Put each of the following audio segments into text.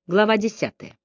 Глава 10.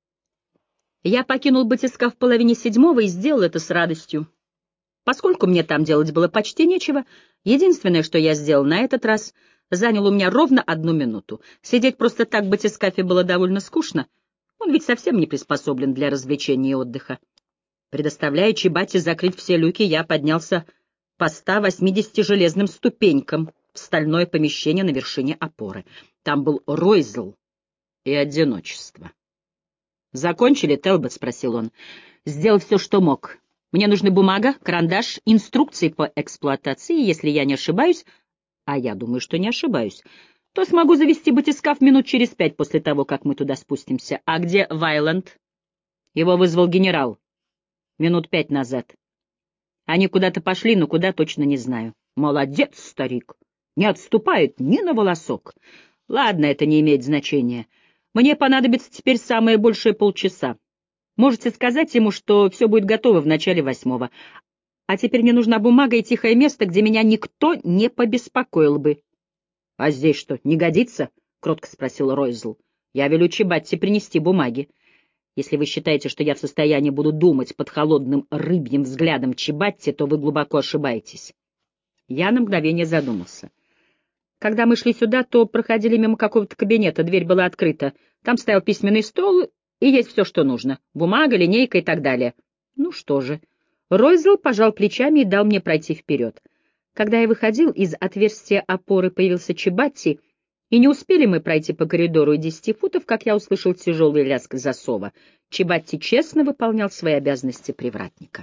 Я покинул батискаф в половине седьмого и сделал это с радостью. Поскольку мне там делать было почти нечего, единственное, что я сделал на этот раз, заняло у меня ровно 1 минуту. Сидеть просто так в батискафе было довольно скучно. Он ведь совсем не приспособлен для развлечения и отдыха. Предоставляя Чибате закрыть все люки, я поднялся по 180 железным ступенькам в стальное помещение на вершине опоры. Там был Ройзл и одиночество. «Закончили, Телбот?» — спросил он. «Сделал все, что мог. Мне нужны бумага, карандаш, инструкции по эксплуатации. Если я не ошибаюсь, а я думаю, что не ошибаюсь, то смогу завести батискаф минут через 5 после того, как мы туда спустимся. А где Вайланд?» «Его вызвал генерал. Минут 5 назад. Они куда-то пошли, но куда точно не знаю». «Молодец, старик! Не отступает ни на волосок. Ладно, это не имеет значения. Мне понадобится теперь самое большее полчаса. Можете сказать ему, что все будет готово в начале 8. А теперь мне нужна бумага и тихое место, где меня никто не побеспокоил бы». «А здесь что, не годится?» — кротко спросил Ройзл. «Я велю Чибатти принести бумаги. Если вы считаете, что я в состоянии буду думать под холодным рыбьим взглядом Чибатти, то вы глубоко ошибаетесь». Я на мгновение задумался. Когда мы шли сюда, то проходили мимо какого-то кабинета, дверь была открыта. Там стоял письменный стол, и есть все, что нужно. Бумага, линейка и так далее. Ну что же. Ройзел пожал плечами и дал мне пройти вперед. Когда я выходил, из отверстия опоры появился Чибатти, и не успели мы пройти по коридору и 10 футов, как я услышал тяжелый лязг засова. Чибатти честно выполнял свои обязанности привратника.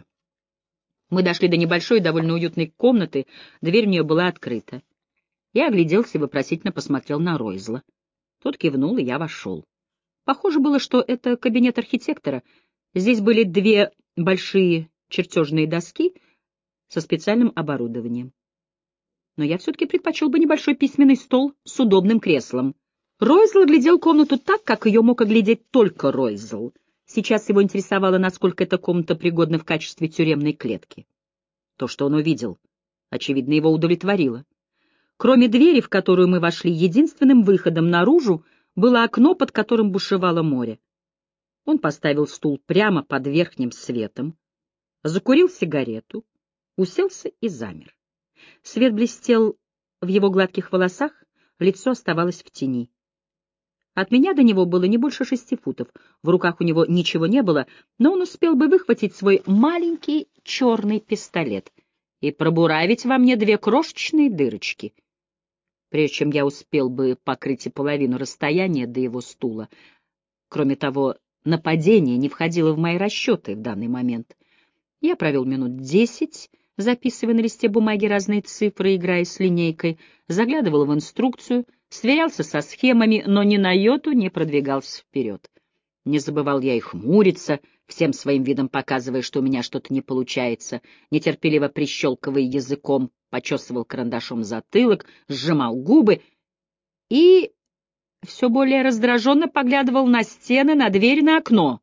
Мы дошли до небольшой и довольно уютной комнаты, дверь в нее была открыта. Я огляделся и вопросительно посмотрел на Ройзла. Тот кивнул, и я вошел. Похоже было, что это кабинет архитектора. Здесь были 2 большие чертежные доски со специальным оборудованием. Но я все-таки предпочел бы небольшой письменный стол с удобным креслом. Ройзл оглядел комнату так, как ее мог оглядеть только Ройзл. Сейчас его интересовало, насколько эта комната пригодна в качестве тюремной клетки. То, что он увидел, очевидно, его удовлетворило. Кроме двери, в которую мы вошли, единственным выходом наружу было окно, под которым бушевало море. Он поставил стул прямо под верхним светом, закурил сигарету, уселся и замер. Свет блестел в его гладких волосах, лицо оставалось в тени. От меня до него было не больше 6 футов, в руках у него ничего не было, но он успел бы выхватить свой маленький черный пистолет и пробуравить во мне 2 крошечные дырочки, прежде чем я успел бы покрыть и половину расстояния до его стула. Кроме того, нападение не входило в мои расчеты в данный момент. Я провел минут 10, записывая на листе бумаги разные цифры, играя с линейкой, заглядывал в инструкцию, сверялся со схемами, но ни на йоту не продвигался вперед. Не забывал я и хмуриться, всем своим видом показывая, что у меня что-то не получается, нетерпеливо прищелкивая языком, почесывал карандашом затылок, сжимал губы и все более раздраженно поглядывал на стены, на дверь, на окно.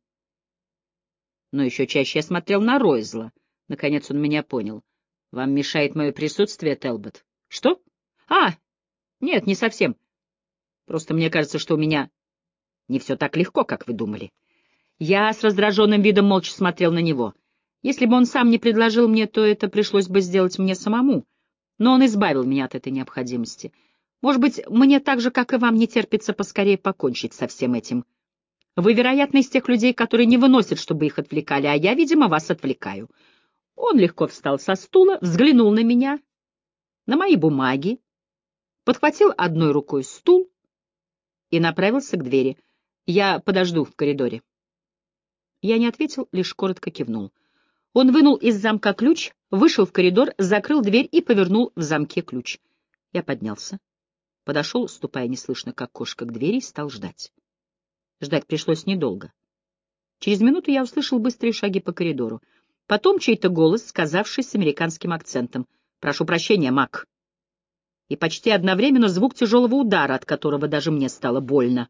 Но еще чаще я смотрел на Ройзла. Наконец он меня понял. «Вам мешает мое присутствие, Телбот?» «Что? А, нет, не совсем. Просто мне кажется, что у меня не все так легко, как вы думали». Я с раздраженным видом молча смотрел на него. Если бы он сам не предложил мне, то это пришлось бы сделать мне самому. Но он избавил меня от этой необходимости. Может быть, мне так же, как и вам, не терпится поскорее покончить со всем этим. Вы, вероятно, из тех людей, которые не выносят, чтобы их отвлекали, а я, видимо, вас отвлекаю. Он легко встал со стула, взглянул на меня, на мои бумаги, подхватил одной рукой стул и направился к двери. «Я подожду в коридоре». Я не ответил, лишь коротко кивнул. Он вынул из замка ключ, вышел в коридор, закрыл дверь и повернул в замке ключ. Я поднялся, подошел, ступая неслышно, как кошка, к двери и стал ждать. Ждать пришлось недолго. Через минуту я услышал быстрые шаги по коридору. Потом чей-то голос, сказавший с американским акцентом: «Прошу прощения, Мак». И почти одновременно звук тяжелого удара, от которого даже мне стало больно.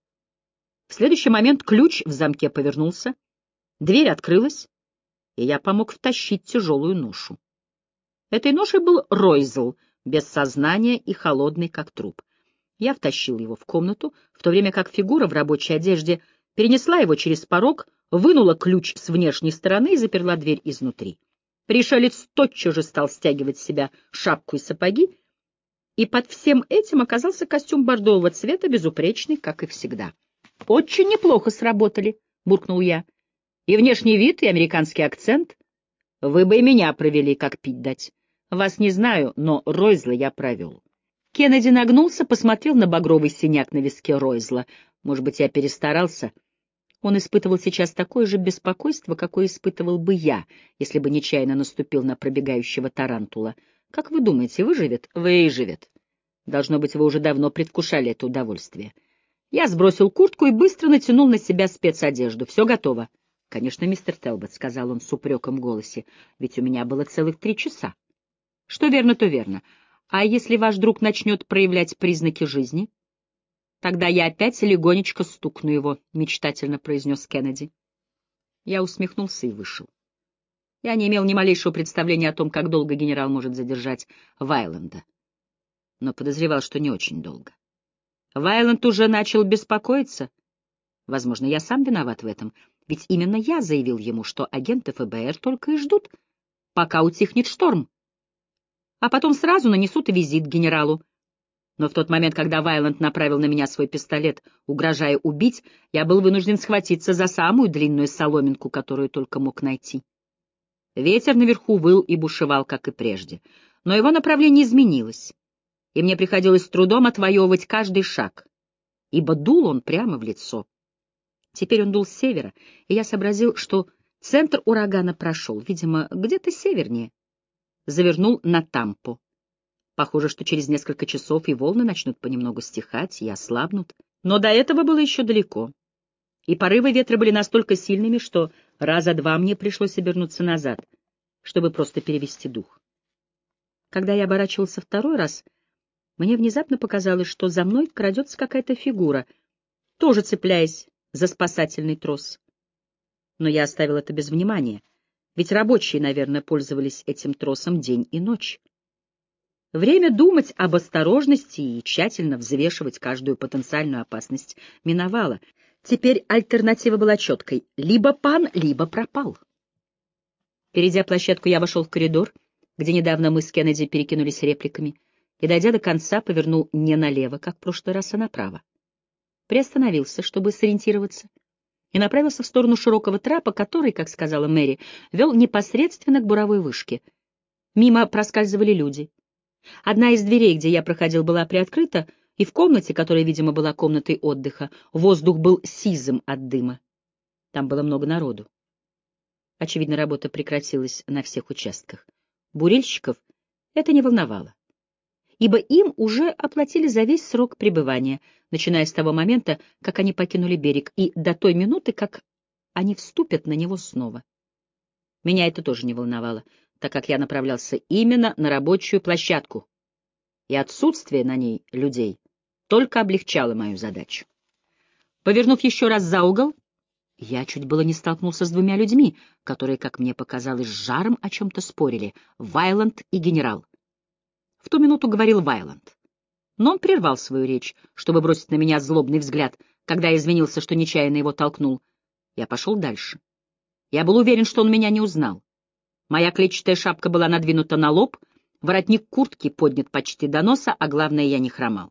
В следующий момент ключ в замке повернулся, дверь открылась, и я помог втащить тяжелую ношу. Этой ношей был Ройзл, без сознания и холодный, как труп. Я втащил его в комнату, в то время как фигура в рабочей одежде перенесла его через порог, вынула ключ с внешней стороны и заперла дверь изнутри. Пришелец тотчас же стал стягивать с себя шапку и сапоги, и под всем этим оказался костюм бордового цвета, безупречный, как и всегда. — Очень неплохо сработали, — буркнул я. — И внешний вид, и американский акцент. Вы бы и меня провели, как пить дать. Вас не знаю, но Ройзла я провел. Кеннеди нагнулся, посмотрел на багровый синяк на виске Ройзла. Может быть, я перестарался? Он испытывал сейчас такое же беспокойство, какое испытывал бы я, если бы нечаянно наступил на пробегающего тарантула. Как вы думаете, выживет? Выживет. Должно быть, вы уже давно предвкушали это удовольствие. Я сбросил куртку и быстро натянул на себя спецодежду. Все готово. — Конечно, мистер Телбот, — сказал он с упреком в голосе, — ведь у меня было целых 3 часа. — Что верно, то верно. А если ваш друг начнет проявлять признаки жизни? — Тогда я опять легонечко стукну его, — мечтательно произнес Кеннеди. Я усмехнулся и вышел. Я не имел ни малейшего представления о том, как долго генерал может задержать Вайланда, но подозревал, что не очень долго. Вайланд уже начал беспокоиться. Возможно, я сам виноват в этом, ведь именно я заявил ему, что агенты ФБР только и ждут, пока утихнет шторм, а потом сразу нанесут визит генералу. Но в тот момент, когда Вайланд направил на меня свой пистолет, угрожая убить, я был вынужден схватиться за самую длинную соломинку, которую только мог найти. Ветер наверху выл и бушевал, как и прежде, но его направление изменилось, и мне приходилось с трудом отвоевывать каждый шаг, ибо дул он прямо в лицо. Теперь он дул с севера, и я сообразил, что центр урагана прошел, видимо, где-то севернее. Завернул на Тампо. Похоже, что через несколько часов и волны начнут понемногу стихать и ослабнут. Но до этого было еще далеко. И порывы ветра были настолько сильными, что раза 2 мне пришлось обернуться назад, чтобы просто перевести дух. Когда я оборачивался 2-й раз, мне внезапно показалось, что за мной крадется какая-то фигура, тоже цепляясь за спасательный трос. Но я оставил это без внимания, ведь рабочие, наверное, пользовались этим тросом день и ночь. Время думать об осторожности и тщательно взвешивать каждую потенциальную опасность миновало. Теперь альтернатива была четкой — либо пан, либо пропал. Перейдя площадку, я вошел в коридор, где недавно мы с Кеннеди перекинулись репликами, и, дойдя до конца, повернул не налево, как в прошлый раз, а направо. Приостановился, чтобы сориентироваться, и направился в сторону широкого трапа, который, как сказала Мэри, вел непосредственно к буровой вышке. Мимо проскальзывали люди. Одна из дверей, где я проходил, была приоткрыта, и в комнате, которая, видимо, была комнатой отдыха, воздух был сизым от дыма. Там было много народу. Очевидно, работа прекратилась на всех участках. Бурильщиков это не волновало, ибо им уже оплатили за весь срок пребывания, начиная с того момента, как они покинули берег, и до той минуты, как они вступят на него снова. Меня это тоже не волновало, так как я направлялся именно на рабочую площадку, и отсутствие на ней людей только облегчало мою задачу. Повернув еще раз за угол, я чуть было не столкнулся с 2 людьми, которые, как мне показалось, с жаром о чем-то спорили — Вайланд и генерал. В ту минуту говорил Вайланд, но он прервал свою речь, чтобы бросить на меня злобный взгляд, когда я извинился, что нечаянно его толкнул. Я пошел дальше. Я был уверен, что он меня не узнал. Моя клетчатая шапка была надвинута на лоб, воротник куртки поднят почти до носа, а главное, я не хромал.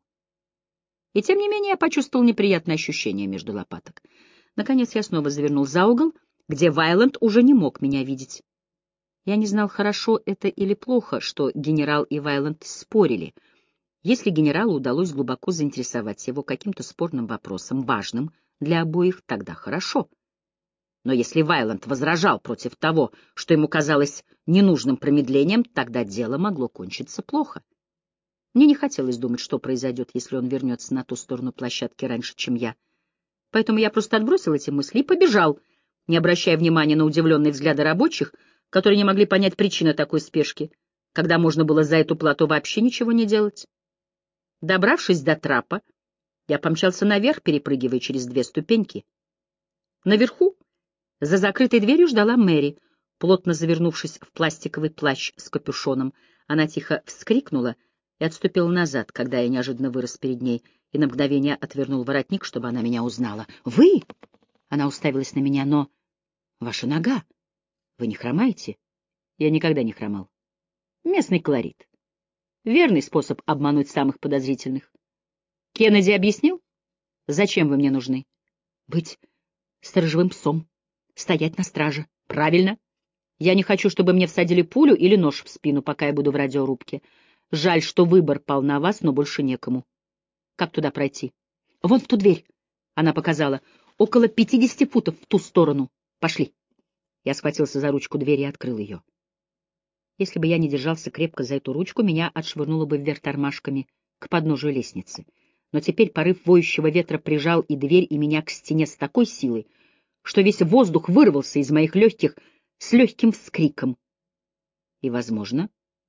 И тем не менее я почувствовал неприятное ощущение между лопаток. Наконец я снова завернул за угол, где Вайланд уже не мог меня видеть. Я не знал, хорошо это или плохо, что генерал и Вайланд спорили. Если генералу удалось глубоко заинтересовать его каким-то спорным вопросом, важным для обоих, тогда хорошо. Но если Вайланд возражал против того, что ему казалось ненужным промедлением, тогда дело могло кончиться плохо. Мне не хотелось думать, что произойдет, если он вернется на ту сторону площадки раньше, чем я. Поэтому я просто отбросил эти мысли и побежал, не обращая внимания на удивленные взгляды рабочих, которые не могли понять причины такой спешки, когда можно было за эту плату вообще ничего не делать. Добравшись до трапа, я помчался наверх, перепрыгивая через 2 ступеньки. Наверху, за закрытой дверью, ждала Мэри, плотно завернувшись в пластиковый плащ с капюшоном. Она тихо вскрикнула, и отступил назад, когда я неожиданно вырос перед ней, и на мгновение отвернул воротник, чтобы она меня узнала. «Вы?» — она уставилась на меня. «Но ваша нога. Вы не хромаете?» Я никогда не хромал. Местный колорит. Верный способ обмануть самых подозрительных. Кеннеди объяснил, зачем вы мне нужны? Быть сторожевым псом, стоять на страже. Правильно. Я не хочу, чтобы мне всадили пулю или нож в спину, пока я буду в радиорубке. Жаль, что выбор пал на вас, но больше некому. Как туда пройти? Вон в ту дверь. Она показала. Около 50 футов в ту сторону. Пошли. Я схватился за ручку двери и открыл ее. Если бы я не держался крепко за эту ручку, меня отшвырнуло бы вверх тормашками к подножию лестницы. Но теперь порыв воющего ветра прижал и дверь, и меня к стене с такой силой, что весь воздух вырвался из моих легких с легким вскриком. И, возможно,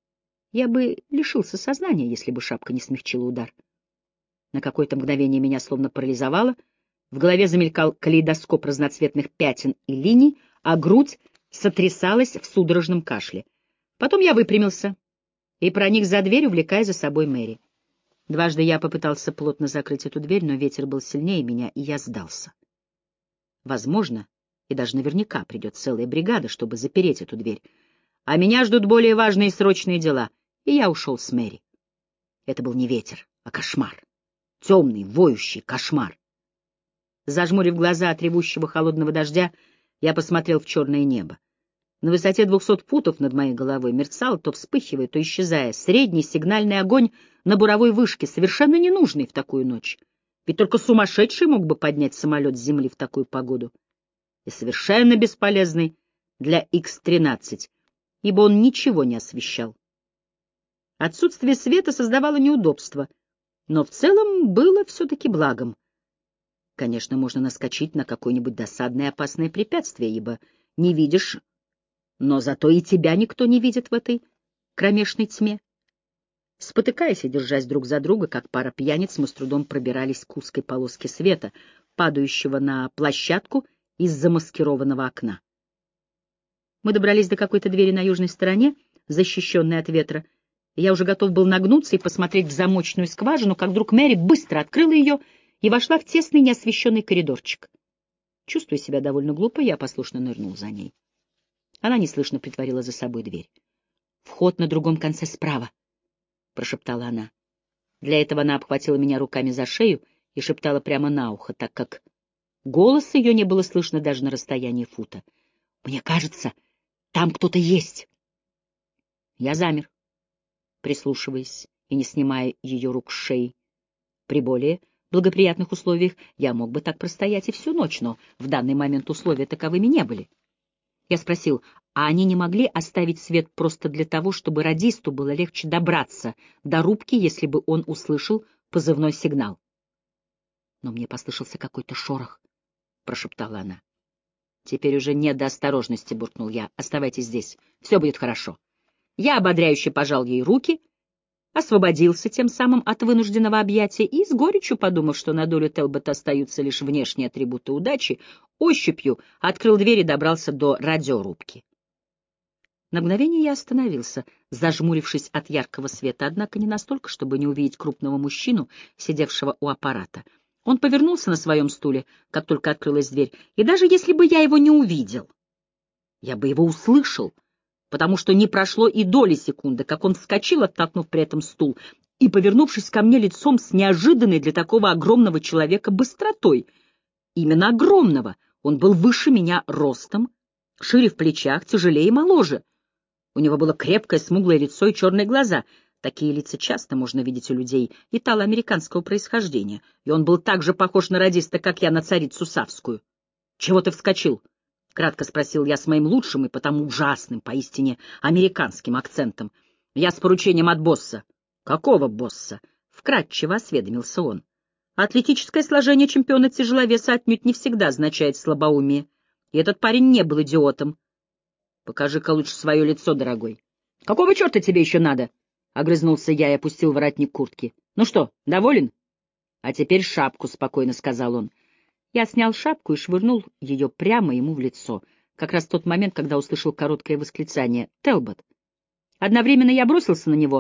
я бы лишился сознания, если бы шапка не смягчила удар. На какое-то мгновение меня словно парализовало, в голове замелькал калейдоскоп разноцветных пятен и линий, а грудь сотрясалась в судорожном кашле. Потом я выпрямился и проник за дверь, увлекая за собой Мэри. Дважды я попытался плотно закрыть эту дверь, но ветер был сильнее меня, и я сдался. Возможно, и даже наверняка придет целая бригада, чтобы запереть эту дверь. А меня ждут более важные и срочные дела, и я ушел с Мэри. Это был не ветер, а кошмар. Темный, воющий кошмар. Зажмурив глаза от ревущего холодного дождя, я посмотрел в черное небо. На высоте 200 футов над моей головой мерцал, то вспыхивая, то исчезая, средний сигнальный огонь на буровой вышке, совершенно ненужный в такую ночь. Ведь только сумасшедший мог бы поднять самолет с земли в такую погоду. И совершенно бесполезный для Х-13, ибо он ничего не освещал. Отсутствие света создавало неудобства, но в целом было все-таки благом. Конечно, можно наскочить на какое-нибудь досадное опасное препятствие, ибо не видишь, но зато и тебя никто не видит в этой кромешной тьме. Спотыкаясь и держась друг за друга, как пара пьяниц, мы с трудом пробирались к узкой полоске света, падающего на площадку из замаскированного окна. Мы добрались до какой-то двери на южной стороне, защищенной от ветра. Я уже готов был нагнуться и посмотреть в замочную скважину, как вдруг Мэри быстро открыла ее и вошла в тесный неосвещенный коридорчик. Чувствуя себя довольно глупо, я послушно нырнул за ней. Она неслышно притворила за собой дверь. «Вход на другом конце справа», — прошептала она. Для этого она обхватила меня руками за шею и шептала прямо на ухо, так как голос ее не было слышно даже на расстоянии фута. «Мне кажется, там кто-то есть». Я замер, прислушиваясь и не снимая ее рук с шеи. При более благоприятных условиях я мог бы так простоять и всю ночь, но в данный момент условия таковыми не были. Я спросил, а они не могли оставить свет просто для того, чтобы радисту было легче добраться до рубки, если бы он услышал позывной сигнал? Но мне послышался какой-то шорох, — прошептала она. Теперь уже не до осторожности, — буркнул я. Оставайтесь здесь, все будет хорошо. Я ободряюще пожал ей руки, освободился тем самым от вынужденного объятия и, с горечью подумав, что на долю Телбота остаются лишь внешние атрибуты удачи, ощупью открыл дверь и добрался до радиорубки. На мгновение я остановился, зажмурившись от яркого света, однако не настолько, чтобы не увидеть крупного мужчину, сидевшего у аппарата. Он повернулся на своем стуле, как только открылась дверь, и даже если бы я его не увидел, я бы его услышал, потому что не прошло и доли секунды, как он вскочил, оттолкнув при этом стул, и, повернувшись ко мне лицом с неожиданной для такого огромного человека быстротой. Именно огромного. Он был выше меня ростом, шире в плечах, тяжелее и моложе. У него было крепкое смуглое лицо и черные глаза. Такие лица часто можно видеть у людей итало-американского происхождения, и он был так же похож на радиста, как я на царицу Савскую. — Чего ты вскочил? — кратко спросил я с моим лучшим и потому ужасным, поистине американским акцентом. — Я с поручением от босса. — Какого босса? — вкратчиво осведомился он. Атлетическое сложение чемпиона-тяжеловеса отнюдь не всегда означает слабоумие, и этот парень не был идиотом. — Покажи-ка лучше свое лицо, дорогой. — Какого черта тебе еще надо? — огрызнулся я и опустил воротник куртки. — Ну что, доволен? — А теперь шапку, — спокойно сказал он. Я снял шапку и швырнул ее прямо ему в лицо, как раз в тот момент, когда услышал короткое восклицание «Телбот». Одновременно я бросился на него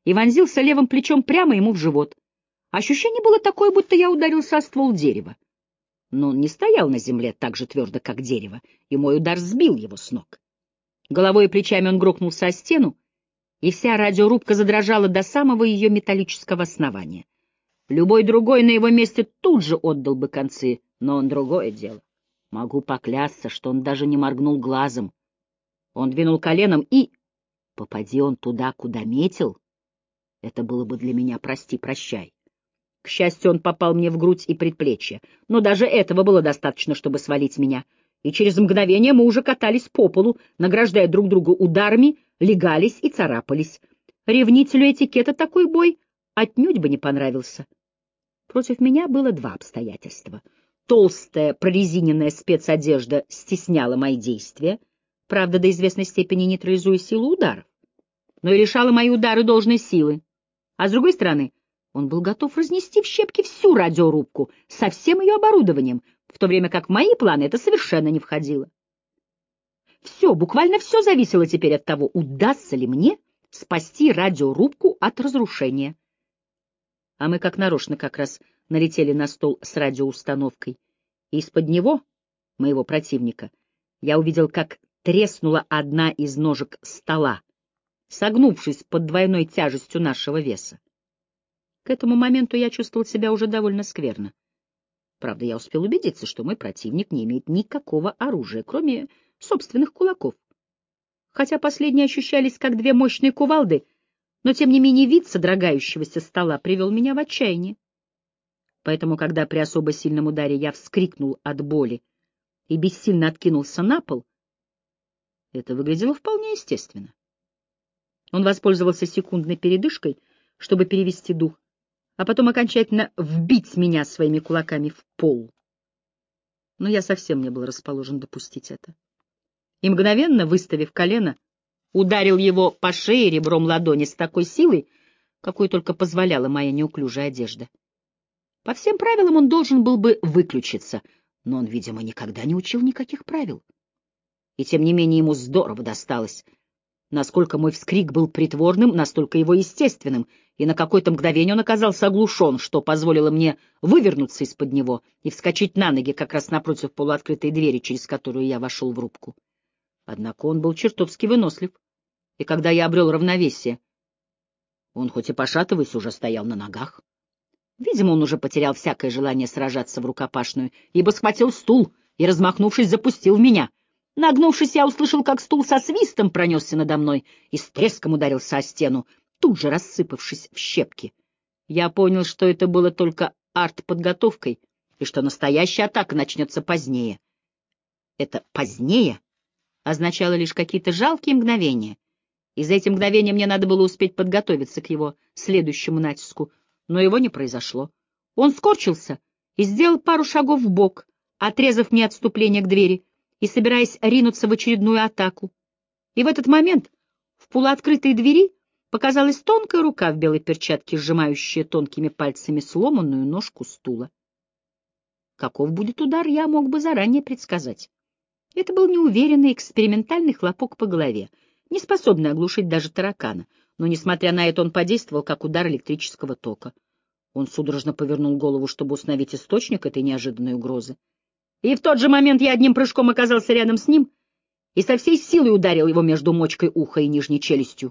и вонзился левым плечом прямо ему в живот. Ощущение было такое, будто я ударился о ствол дерева. Но он не стоял на земле так же твердо, как дерево, и мой удар сбил его с ног. Головой и плечами он грохнулся о стену, и вся радиорубка задрожала до самого ее металлического основания. Любой другой на его месте тут же отдал бы концы, но он другое дело. Могу поклясться, что он даже не моргнул глазом. Он двинул коленом и... Попади он туда, куда метил, это было бы для меня прости-прощай. К счастью, он попал мне в грудь и предплечье, но даже этого было достаточно, чтобы свалить меня, и через мгновение мы уже катались по полу, награждая друг друга ударами, легались и царапались. Ревнителю этикета такой бой отнюдь бы не понравился. Против меня было два обстоятельства. Толстая прорезиненная спецодежда стесняла мои действия, правда, до известной степени нейтрализуя силу ударов, но и лишала мои удары должной силы. А с другой стороны, он был готов разнести в щепки всю радиорубку со всем ее оборудованием, в то время как в мои планы это совершенно не входило. Все, буквально все зависело теперь от того, удастся ли мне спасти радиорубку от разрушения. А мы как нарочно как раз налетели на стол с радиоустановкой, и из-под него, моего противника, я увидел, как треснула одна из ножек стола, согнувшись под двойной тяжестью нашего веса. К этому моменту я чувствовал себя уже довольно скверно. Правда, я успел убедиться, что мой противник не имеет никакого оружия, кроме собственных кулаков. Хотя последние ощущались как две мощные кувалды, но тем не менее вид содрогающегося стола привел меня в отчаяние. Поэтому, когда при особо сильном ударе я вскрикнул от боли и бессильно откинулся на пол, это выглядело вполне естественно. Он воспользовался секундной передышкой, чтобы перевести дух, а потом окончательно вбить меня своими кулаками в пол. Но я совсем не был расположен допустить это. И мгновенно, выставив колено, ударил его по шее ребром ладони с такой силой, какой только позволяла моя неуклюжая одежда. По всем правилам он должен был бы выключиться, но он, видимо, никогда не учил никаких правил. И тем не менее ему здорово досталось. Насколько мой вскрик был притворным, настолько его естественным, и на какое-то мгновение он оказался оглушен, что позволило мне вывернуться из-под него и вскочить на ноги как раз напротив полуоткрытой двери, через которую я вошел в рубку. Однако он был чертовски вынослив, и когда я обрел равновесие, он, хоть и пошатываясь, уже стоял на ногах. Видимо, он уже потерял всякое желание сражаться в рукопашную, ибо схватил стул и, размахнувшись, запустил в меня. Нагнувшись, я услышал, как стул со свистом пронесся надо мной и с треском ударился о стену, тут же рассыпавшись в щепки. Я понял, что это было только артподготовкой, и что настоящая атака начнется позднее. Это «позднее» означало лишь какие-то жалкие мгновения, и за эти мгновения мне надо было успеть подготовиться к его следующему натиску, но его не произошло. Он скорчился и сделал пару шагов вбок, отрезав мне отступление к двери и собираясь ринуться в очередную атаку. И в этот момент в полуоткрытой двери показалась тонкая рука в белой перчатке, сжимающая тонкими пальцами сломанную ножку стула. Каков будет удар, я мог бы заранее предсказать. Это был неуверенный экспериментальный хлопок по голове, не способный оглушить даже таракана, но, несмотря на это, он подействовал, как удар электрического тока. Он судорожно повернул голову, чтобы установить источник этой неожиданной угрозы. И в тот же момент я одним прыжком оказался рядом с ним и со всей силой ударил его между мочкой уха и нижней челюстью.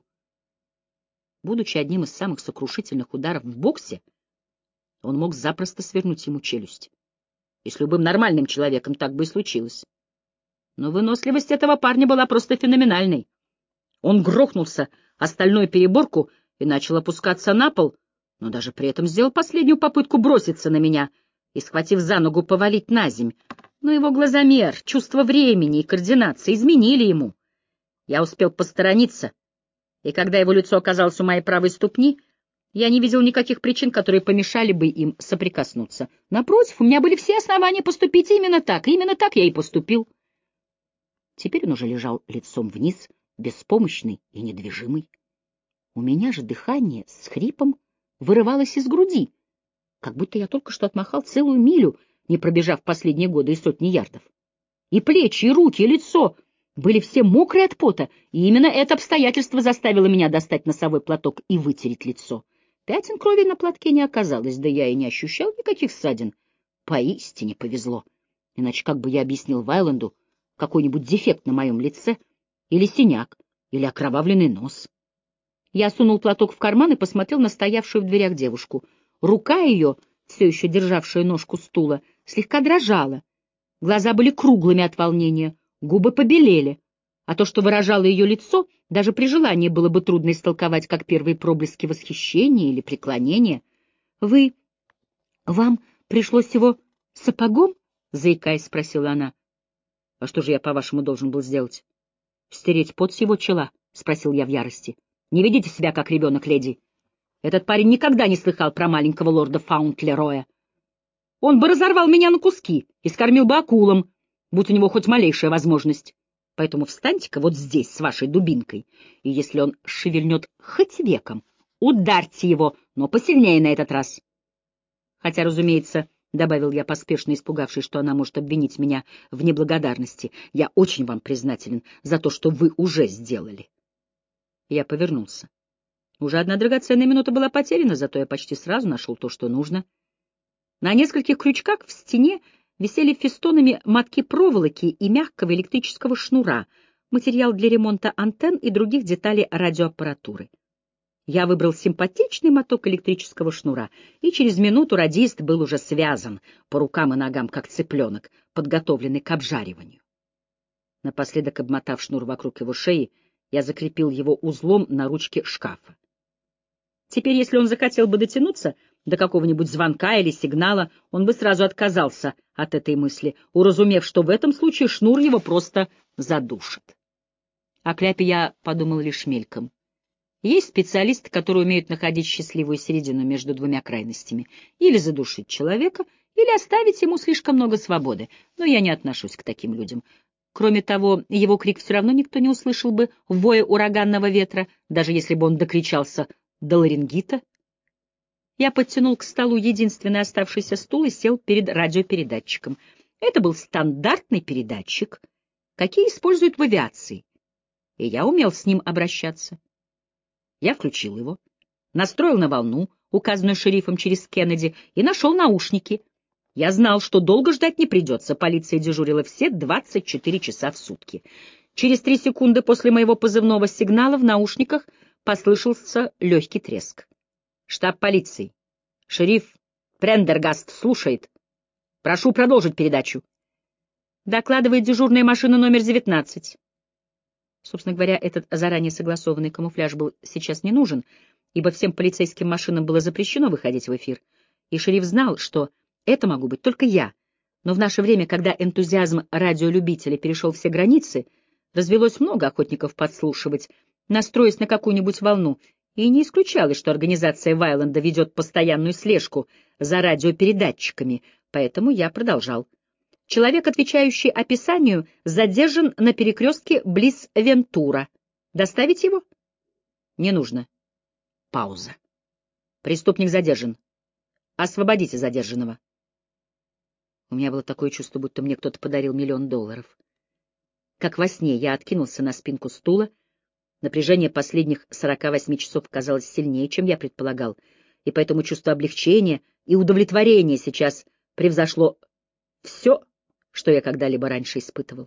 Будучи одним из самых сокрушительных ударов в боксе, он мог запросто свернуть ему челюсть. И с любым нормальным человеком так бы и случилось. Но выносливость этого парня была просто феноменальной. Он грохнулся о стальную переборку и начал опускаться на пол, но даже при этом сделал последнюю попытку броситься на меня и, схватив за ногу, повалить на земь. Но его глазомер, чувство времени и координации изменили ему. Я успел посторониться, и когда его лицо оказалось у моей правой ступни, я не видел никаких причин, которые помешали бы им соприкоснуться. Напротив, у меня были все основания поступить именно так я и поступил. Теперь он уже лежал лицом вниз, беспомощный и недвижимый. У меня же дыхание с хрипом вырывалось из груди, как будто я только что отмахал целую милю, не пробежав последние годы и сотни ярдов. И плечи, и руки, и лицо были все мокрые от пота, и именно это обстоятельство заставило меня достать носовой платок и вытереть лицо. Пятен крови на платке не оказалось, да я и не ощущал никаких ссадин. Поистине повезло. Иначе как бы я объяснил Вайланду какой-нибудь дефект на моем лице, или синяк, или окровавленный нос? Я сунул платок в карман и посмотрел на стоявшую в дверях девушку. Рука ее, все еще державшая ножку стула, слегка дрожала. Глаза были круглыми от волнения, губы побелели, а то, что выражало ее лицо, даже при желании было бы трудно истолковать как первые проблески восхищения или преклонения. Вам пришлось его сапогом?» — заикаясь, спросила она. «А что же я, по-вашему, должен был сделать? Стереть пот с его чела?» — спросил я в ярости. «Не ведите себя, как ребенок, леди. Этот парень никогда не слыхал про маленького лорда Фаунтлероя. Он бы разорвал меня на куски и скормил бы акулам, будь у него хоть малейшая возможность. Поэтому встаньте-ка вот здесь с вашей дубинкой, и если он шевельнет хоть веком, ударьте его, но посильнее на этот раз. Хотя, разумеется, — добавил я, поспешно испугавшись, что она может обвинить меня в неблагодарности, — я очень вам признателен за то, что вы уже сделали». Я повернулся. Уже одна драгоценная минута была потеряна, зато я почти сразу нашел то, что нужно. На нескольких крючках в стене висели фестонами мотки проволоки и мягкого электрического шнура, материал для ремонта антенн и других деталей радиоаппаратуры. Я выбрал симпатичный моток электрического шнура, и через минуту радист был уже связан по рукам и ногам, как цыпленок, подготовленный к обжариванию. Напоследок, обмотав шнур вокруг его шеи, я закрепил его узлом на ручке шкафа. Теперь, если он захотел бы дотянуться до какого-нибудь звонка или сигнала, он бы сразу отказался от этой мысли, уразумев, что в этом случае шнур его просто задушит. О кляпе я подумал лишь мельком. Есть специалисты, которые умеют находить счастливую середину между двумя крайностями: или задушить человека, или оставить ему слишком много свободы, но я не отношусь к таким людям. Кроме того, его крик все равно никто не услышал бы в вое ураганного ветра, даже если бы он докричался до ларингита. Я подтянул к столу единственный оставшийся стул и сел перед радиопередатчиком. Это был стандартный передатчик, какие используют в авиации, и я умел с ним обращаться. Я включил его, настроил на волну, указанную шерифом через Кеннеди, и нашел наушники. Я знал, что долго ждать не придется, полиция дежурила все 24 часа в сутки. Через 3 секунды после моего позывного сигнала в наушниках послышался легкий треск. «Штаб полиции. Шериф Прендергаст слушает. Прошу продолжить передачу». Докладывает дежурная машина номер 19. Собственно говоря, этот заранее согласованный камуфляж был сейчас не нужен, ибо всем полицейским машинам было запрещено выходить в эфир, и шериф знал, что это могу быть только я. Но в наше время, когда энтузиазм радиолюбителей перешел все границы, развелось много охотников подслушивать, настроясь на какую-нибудь волну, и не исключалось, что организация Вайланда ведет постоянную слежку за радиопередатчиками, поэтому я продолжал. Человек, отвечающий описанию, задержан на перекрестке близ Вентура. Доставить его? Не нужно. Пауза. Преступник задержан. Освободите задержанного. У меня было такое чувство, будто мне кто-то подарил $1 миллион. Как во сне я откинулся на спинку стула. Напряжение последних 48 часов казалось сильнее, чем я предполагал, и поэтому чувство облегчения и удовлетворения сейчас превзошло все, что я когда-либо раньше испытывал.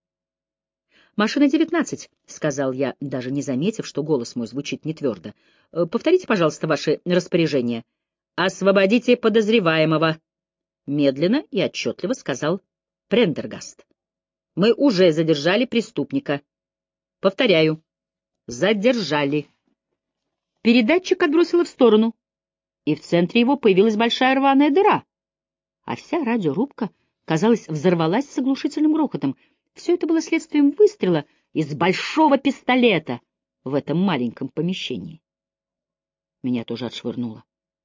«Машина 19», — сказал я, даже не заметив, что голос мой звучит нетвердо. «Повторите, пожалуйста, ваши распоряжения». «Освободите подозреваемого», — медленно и отчетливо сказал Прендергаст. «Мы уже задержали преступника. Повторяю, задержали». Передатчик отбросило в сторону, и в центре его появилась большая рваная дыра, а вся радиорубка, казалось, взорвалась с оглушительным грохотом. Все это было следствием выстрела из большого пистолета в этом маленьком помещении. Меня тоже отшвырнуло,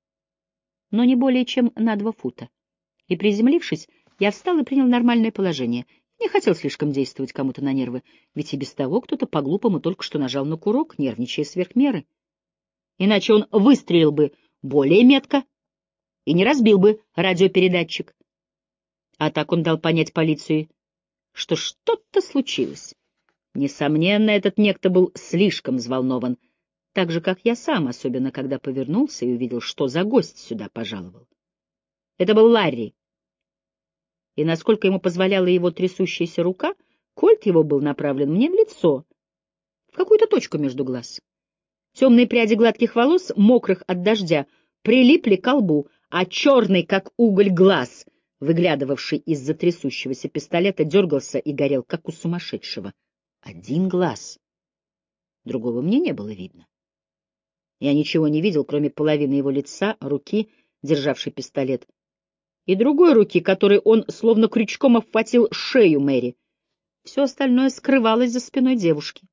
но не более чем на 2 фута. И, приземлившись, я встал и принял нормальное положение. Не хотел слишком действовать кому-то на нервы, ведь и без того кто-то по-глупому только что нажал на курок, нервничая сверх меры. Иначе он выстрелил бы более метко и не разбил бы радиопередатчик. А так он дал понять полиции, что что-то случилось, Несомненно, этот некто был слишком взволнован, так же, как я сам, особенно когда повернулся и увидел, что за гость сюда пожаловал. Это был Ларри, и, насколько ему позволяла его трясущаяся рука, кольт его был направлен мне в лицо, в какую-то точку между глаз. Темные пряди гладких волос, мокрых от дождя, прилипли к лбу, а черный, как уголь, глаз, выглядывавший из-за трясущегося пистолета, дергался и горел, как у сумасшедшего. Один глаз. Другого мне не было видно. Я ничего не видел, кроме половины его лица, руки, державшей пистолет, и другой руки, которой он словно крючком обхватил шею Мэри. Все остальное скрывалось за спиной девушки.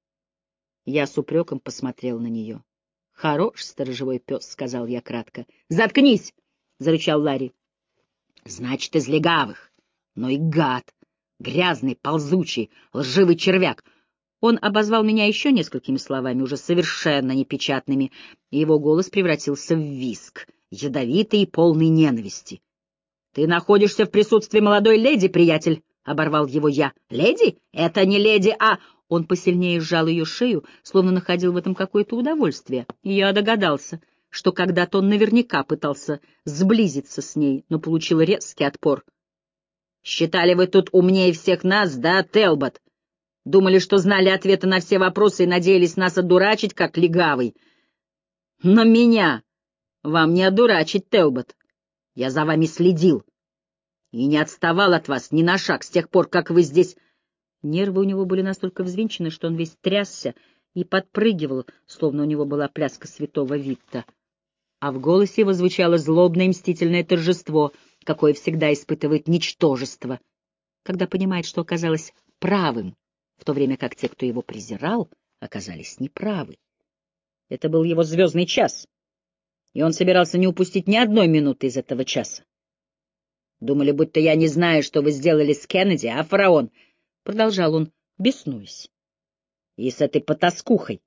Я с упреком посмотрел на нее. — Хорош сторожевой пес, — сказал я кратко. — Заткнись! — зарычал Ларри. — Значит, из легавых. Но и гад! Грязный, ползучий, лживый червяк! Он обозвал меня еще несколькими словами, уже совершенно непечатными, и его голос превратился в визг, ядовитый и полный ненависти. — Ты находишься в присутствии молодой леди, приятель! — оборвал его я. — Леди? Это не леди, а... Он посильнее сжал ее шею, словно находил в этом какое-то удовольствие. И я догадался, что когда-то он наверняка пытался сблизиться с ней, но получил резкий отпор. — Считали вы тут умнее всех нас, да, Телбот? Думали, что знали ответы на все вопросы и надеялись нас одурачить, как легавый. Но меня вам не одурачить, Телбот. Я за вами следил и не отставал от вас ни на шаг с тех пор, как вы здесь... Нервы у него были настолько взвинчены, что он весь трясся и подпрыгивал, словно у него была пляска святого Витта. А в голосе его звучало злобное мстительное торжество, какое всегда испытывает ничтожество, когда понимает, что оказалось правым, в то время как те, кто его презирал, оказались неправы. Это был его звездный час, и он собирался не упустить ни одной минуты из этого часа. Думали, будто я не знаю, что вы сделали с Кеннеди, а, фараон? Продолжал он, беснуясь. И с этой потаскухой.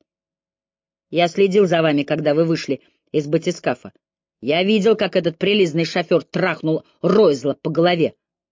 Я следил за вами, когда вы вышли из батискафа. Я видел, как этот прилизанный шофер трахнул Ройзла по голове.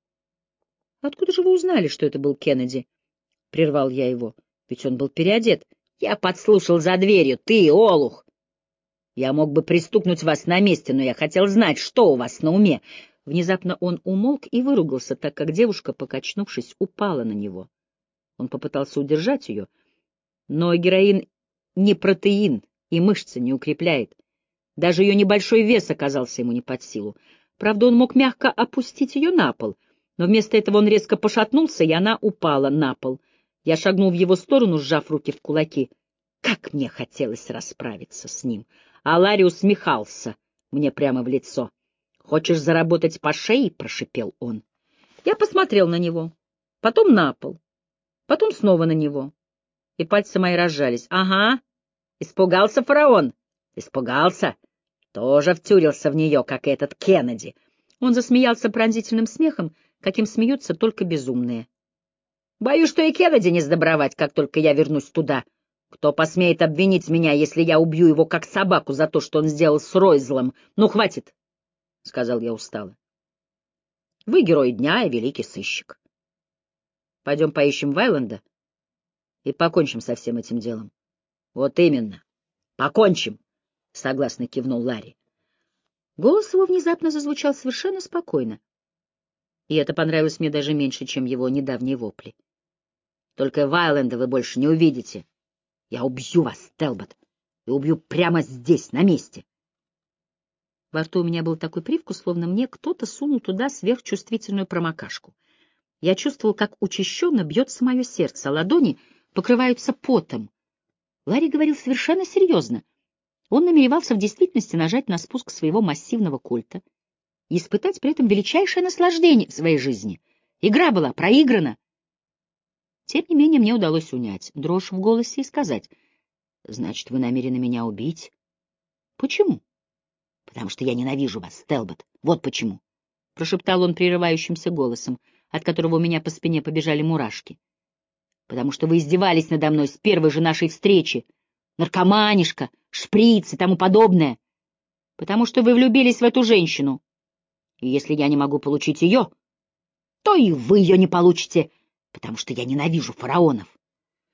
— Откуда же вы узнали, что это был Кеннеди? — прервал я его. — Ведь он был переодет. Я подслушал за дверью. Ты, олух! Я мог бы пристукнуть вас на месте, но я хотел знать, что у вас на уме. Внезапно он умолк и выругался, так как девушка, покачнувшись, упала на него. Он попытался удержать ее, но героин не протеин и мышцы не укрепляет. Даже ее небольшой вес оказался ему не под силу. Правда, он мог мягко опустить ее на пол, но вместо этого он резко пошатнулся, и она упала на пол. Я шагнул в его сторону, сжав руки в кулаки. Как мне хотелось расправиться с ним! А Ларри усмехался мне прямо в лицо. «Хочешь заработать по шее?» — прошипел он. Я посмотрел на него, потом на пол, потом снова на него, и пальцы мои разжались. «Ага, испугался фараон?» «Испугался. Тоже втюрился в нее, как и этот Кеннеди». Он засмеялся пронзительным смехом, каким смеются только безумные. «Боюсь, что и Кеннеди не сдобровать, как только я вернусь туда. Кто посмеет обвинить меня, если я убью его как собаку за то, что он сделал с Ройзлом? Ну, хватит!» — сказал я устало. — Вы герой дня и великий сыщик. Пойдем поищем Вайланда и покончим со всем этим делом. — Вот именно. Покончим, — согласно кивнул Ларри. Голос его внезапно зазвучал совершенно спокойно, и это понравилось мне даже меньше, чем его недавние вопли. — Только Вайланда вы больше не увидите. Я убью вас, Телбот, и убью прямо здесь, на месте. Во рту у меня был такой привкус, словно мне кто-то сунул туда сверхчувствительную промокашку. Я чувствовал, как учащенно бьется мое сердце, а ладони покрываются потом. Ларри говорил совершенно серьезно. Он намеревался в действительности нажать на спуск своего массивного кольта и испытать при этом величайшее наслаждение в своей жизни. Игра была проиграна. Тем не менее, мне удалось унять дрожь в голосе и сказать: «Значит, вы намерены меня убить?» «Почему?» «Потому что я ненавижу вас, Телбот. Вот почему», — прошептал он прерывающимся голосом, от которого у меня по спине побежали мурашки. «Потому что вы издевались надо мной с первой же нашей встречи. Наркоманишка, шприц и тому подобное. Потому что вы влюбились в эту женщину. И если я не могу получить ее, то и вы ее не получите, потому что я ненавижу фараонов.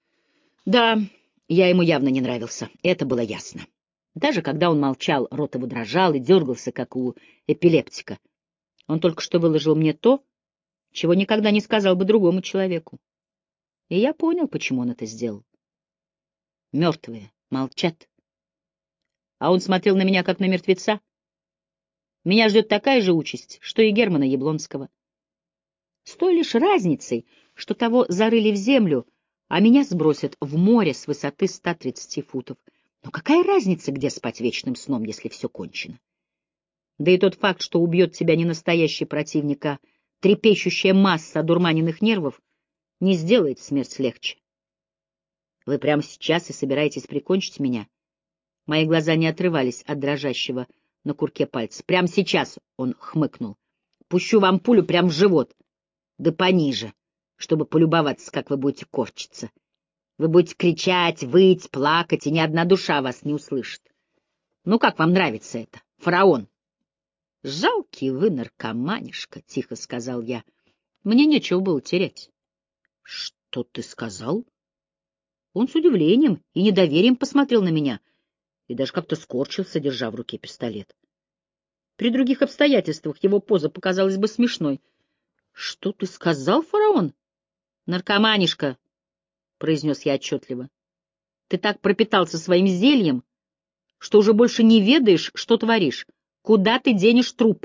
Да, я ему явно не нравился, это было ясно. Даже когда он молчал, рот его дрожал и дергался, как у эпилептика. Он только что выложил мне то, чего никогда не сказал бы другому человеку. И я понял, почему он это сделал. Мертвые молчат. А он смотрел на меня, как на мертвеца. Меня ждет такая же участь, что и Германа Яблонского. С той лишь разницей, что того зарыли в землю, а меня сбросят в море с высоты 130 футов. Но какая разница, где спать вечным сном, если все кончено? Да и тот факт, что убьет тебя не настоящий противник, а трепещущая масса одурманенных нервов, не сделает смерть легче. Вы прямо сейчас и собираетесь прикончить меня? Мои глаза не отрывались от дрожащего на курке пальца. Прямо сейчас, — он хмыкнул, — пущу вам пулю прямо в живот, да пониже, чтобы полюбоваться, как вы будете корчиться. Вы будете кричать, выть, плакать, и ни одна душа вас не услышит. Ну, как вам нравится это, фараон? — Жалкий вы наркоманишка, — тихо сказал я. Мне нечего было терять. — Что ты сказал? Он с удивлением и недоверием посмотрел на меня и даже как-то скорчился, держа в руке пистолет. При других обстоятельствах его поза показалась бы смешной. — Что ты сказал, фараон? — Наркоманишка, — произнес я отчетливо. — Ты так пропитался своим зельем, что уже больше не ведаешь, что творишь. Куда ты денешь труп?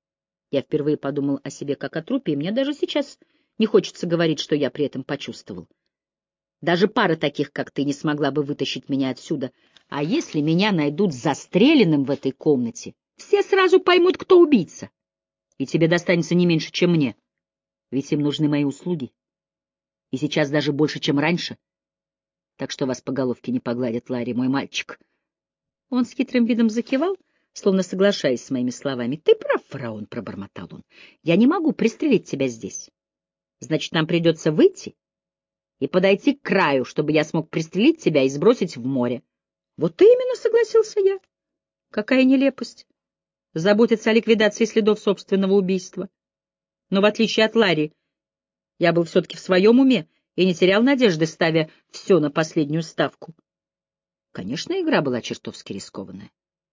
Я впервые подумал о себе как о трупе, и мне даже сейчас не хочется говорить, что я при этом почувствовал. Даже пара таких, как ты, не смогла бы вытащить меня отсюда. А если меня найдут застреленным в этой комнате, все сразу поймут, кто убийца. И тебе достанется не меньше, чем мне. Ведь им нужны мои услуги. И сейчас даже больше, чем раньше. Так что вас по головке не погладит, Ларри, мой мальчик. Он с хитрым видом закивал, словно соглашаясь с моими словами. — Ты прав, фараон, — пробормотал он. — Я не могу пристрелить тебя здесь. Значит, нам придется выйти и подойти к краю, чтобы я смог пристрелить тебя и сбросить в море. — Вот именно, — согласился я. Какая нелепость. Заботиться о ликвидации следов собственного убийства. Но в отличие от Ларри, я был все-таки в своем уме и не терял надежды, ставя все на последнюю ставку. Конечно, игра была чертовски рискованная.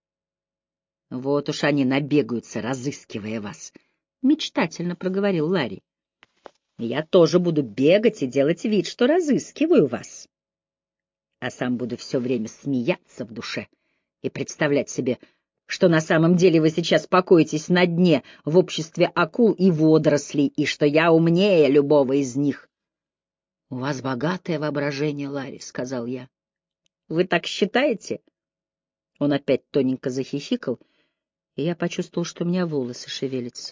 Вот уж они набегаются, разыскивая вас, — мечтательно проговорил Ларри. Я тоже буду бегать и делать вид, что разыскиваю вас. А сам буду все время смеяться в душе и представлять себе, что на самом деле вы сейчас покоитесь на дне в обществе акул и водорослей, и что я умнее любого из них. — У вас богатое воображение, Ларри, — сказал я. — Вы так считаете? Он опять тоненько захихикал, и я почувствовал, что у меня волосы шевелятся.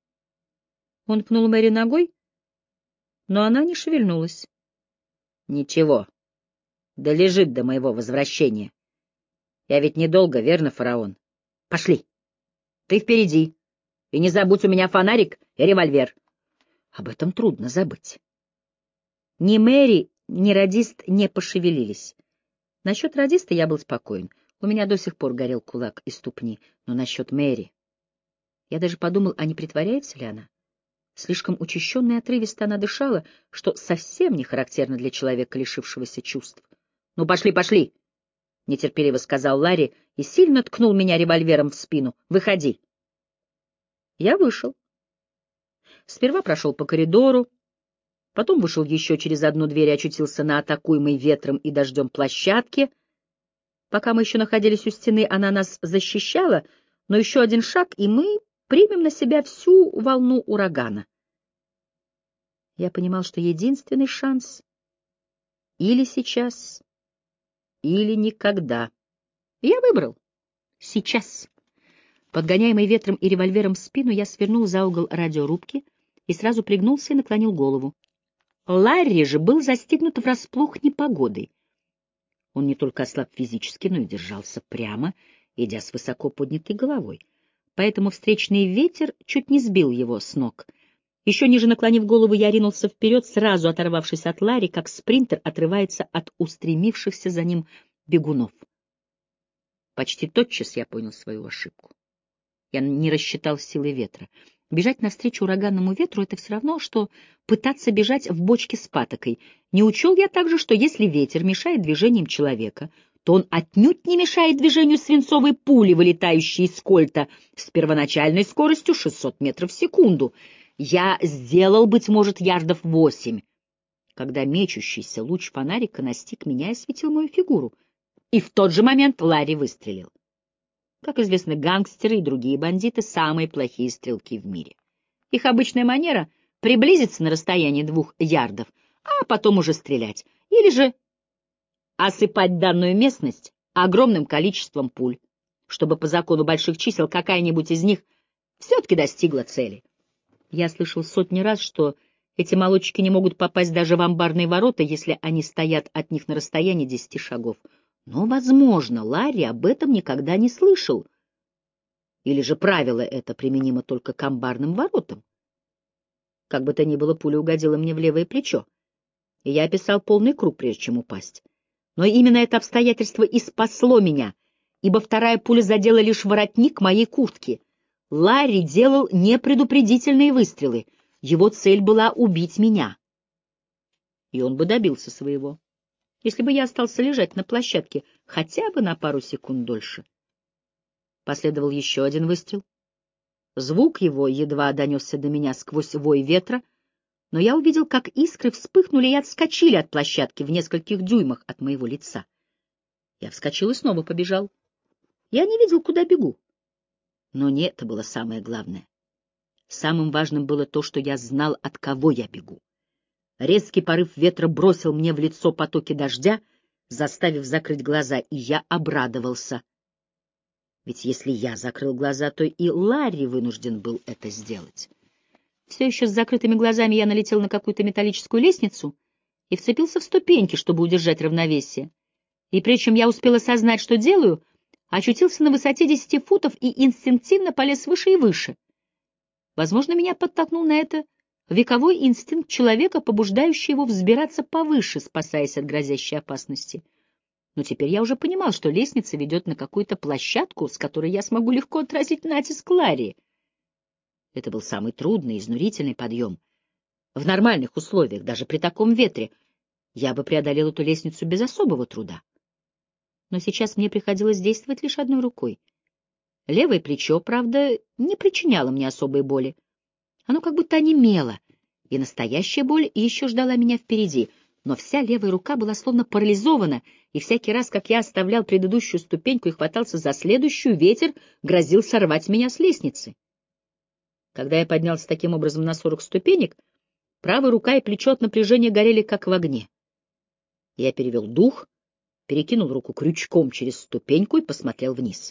Он пнул Мэри ногой, но она не шевельнулась. — Ничего, да лежит до моего возвращения. Я ведь недолго, верно, фараон? Пошли. Ты впереди. И не забудь, у меня фонарик и револьвер. Об этом трудно забыть. Ни Мэри, ни радист не пошевелились. Насчет радиста я был спокоен. У меня до сих пор горел кулак и ступни. Но насчет Мэри... Я даже подумал, а не притворяется ли она? Слишком учащенно и отрывисто она дышала, что совсем не характерно для человека, лишившегося чувств. — Ну, пошли, пошли! — нетерпеливо сказал Ларри и сильно ткнул меня револьвером в спину. — Выходи! Я вышел. Сперва прошел по коридору, потом вышел еще через одну дверь и очутился на атакуемой ветром и дождем площадке. Пока мы еще находились у стены, она нас защищала, но еще один шаг, и мы примем на себя всю волну урагана. Я понимал, что единственный шанс — или сейчас, или никогда. И я выбрал — сейчас. Подгоняемый ветром и револьвером в спину, я свернул за угол радиорубки и сразу пригнулся и наклонил голову. Ларри же был застигнут врасплох непогодой. Он не только ослаб физически, но и держался прямо, идя с высоко поднятой головой. Поэтому встречный ветер чуть не сбил его с ног. Еще ниже наклонив голову, я ринулся вперед, сразу оторвавшись от Ларри, как спринтер отрывается от устремившихся за ним бегунов. Почти тотчас я понял свою ошибку. Я не рассчитал силы ветра. Бежать навстречу ураганному ветру — это все равно, что пытаться бежать в бочке с патокой. Не учел я также, что если ветер мешает движениям человека, то он отнюдь не мешает движению свинцовой пули, вылетающей из кольта с первоначальной скоростью 600 метров в секунду. Я сделал, быть может, ярдов 8, когда мечущийся луч фонарика настиг меня и осветил мою фигуру. И в тот же момент Ларри выстрелил. Как известно, гангстеры и другие бандиты — самые плохие стрелки в мире. Их обычная манера — приблизиться на расстояние 2 ярдов, а потом уже стрелять, или же осыпать данную местность огромным количеством пуль, чтобы по закону больших чисел какая-нибудь из них все-таки достигла цели. Я слышал сотни раз, что эти молодчики не могут попасть даже в амбарные ворота, если они стоят от них на расстоянии 10 шагов. Но, возможно, Ларри об этом никогда не слышал. Или же правило это применимо только к амбарным воротам. Как бы то ни было, пуля угодила мне в левое плечо, и я описал полный круг, прежде чем упасть. Но именно это обстоятельство и спасло меня, ибо вторая пуля задела лишь воротник моей куртки. Ларри делал непредупредительные выстрелы. Его цель была убить меня. И он бы добился своего, если бы я остался лежать на площадке хотя бы на пару секунд дольше. Последовал еще один выстрел. Звук его едва донесся до меня сквозь вой ветра, но я увидел, как искры вспыхнули и отскочили от площадки в нескольких дюймах от моего лица. Я вскочил и снова побежал. Я не видел, куда бегу. Но не это было самое главное. Самым важным было то, что я знал, от кого я бегу. Резкий порыв ветра бросил мне в лицо потоки дождя, заставив закрыть глаза, и я обрадовался. Ведь если я закрыл глаза, то и Ларри вынужден был это сделать. Все еще с закрытыми глазами я налетел на какую-то металлическую лестницу и вцепился в ступеньки, чтобы удержать равновесие. И прежде чем я успел осознать, что делаю, очутился на высоте 10 футов и инстинктивно полез выше и выше. Возможно, меня подтолкнул на это вековой инстинкт человека, побуждающий его взбираться повыше, спасаясь от грозящей опасности. Но теперь я уже понимал, что лестница ведет на какую-то площадку, с которой я смогу легко отразить натиск Ларри. Это был самый трудный, изнурительный подъем. В нормальных условиях, даже при таком ветре, я бы преодолел эту лестницу без особого труда. Но сейчас мне приходилось действовать лишь одной рукой. Левое плечо, правда, не причиняло мне особой боли. Оно как будто онемело, и настоящая боль еще ждала меня впереди, но вся левая рука была словно парализована, и всякий раз, как я оставлял предыдущую ступеньку и хватался за следующую, ветер грозил сорвать меня с лестницы. Когда я поднялся таким образом на 40 ступенек, правая рука и плечо от напряжения горели, как в огне. Я перевел дух, перекинул руку крючком через ступеньку и посмотрел вниз.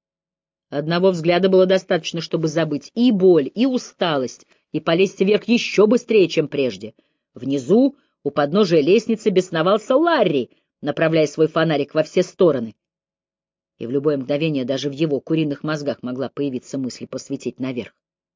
Одного взгляда было достаточно, чтобы забыть и боль, и усталость, и полезть вверх еще быстрее, чем прежде. Внизу, у подножия лестницы, бесновался Ларри, направляя свой фонарик во все стороны. И в любое мгновение даже в его куриных мозгах могла появиться мысль посветить наверх.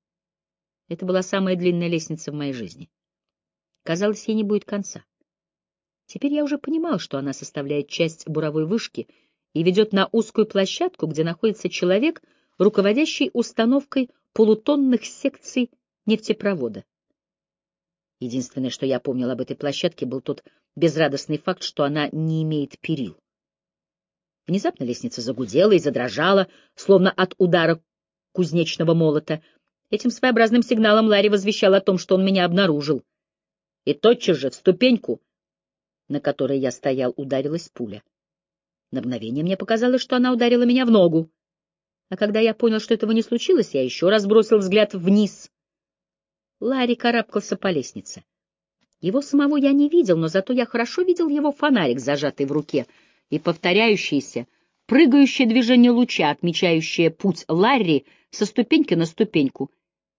Это была самая длинная лестница в моей жизни. Казалось, ей не будет конца. Теперь я уже понимал, что она составляет часть буровой вышки и ведет на узкую площадку, где находится человек, руководящий установкой полутонных секций нефтепровода. Единственное, что я помнил об этой площадке, был тот безрадостный факт, что она не имеет перил. Внезапно лестница загудела и задрожала, словно от удара кузнечного молота. Этим своеобразным сигналом Ларри возвещал о том, что он меня обнаружил. И тотчас же в ступеньку, на которой я стоял, ударилась пуля. На мгновение мне показалось, что она ударила меня в ногу. А когда я понял, что этого не случилось, я еще раз бросил взгляд вниз. Ларри карабкался по лестнице. Его самого я не видел, но зато я хорошо видел его фонарик, зажатый в руке, и повторяющееся, прыгающее движение луча, отмечающее путь Ларри со ступеньки на ступеньку.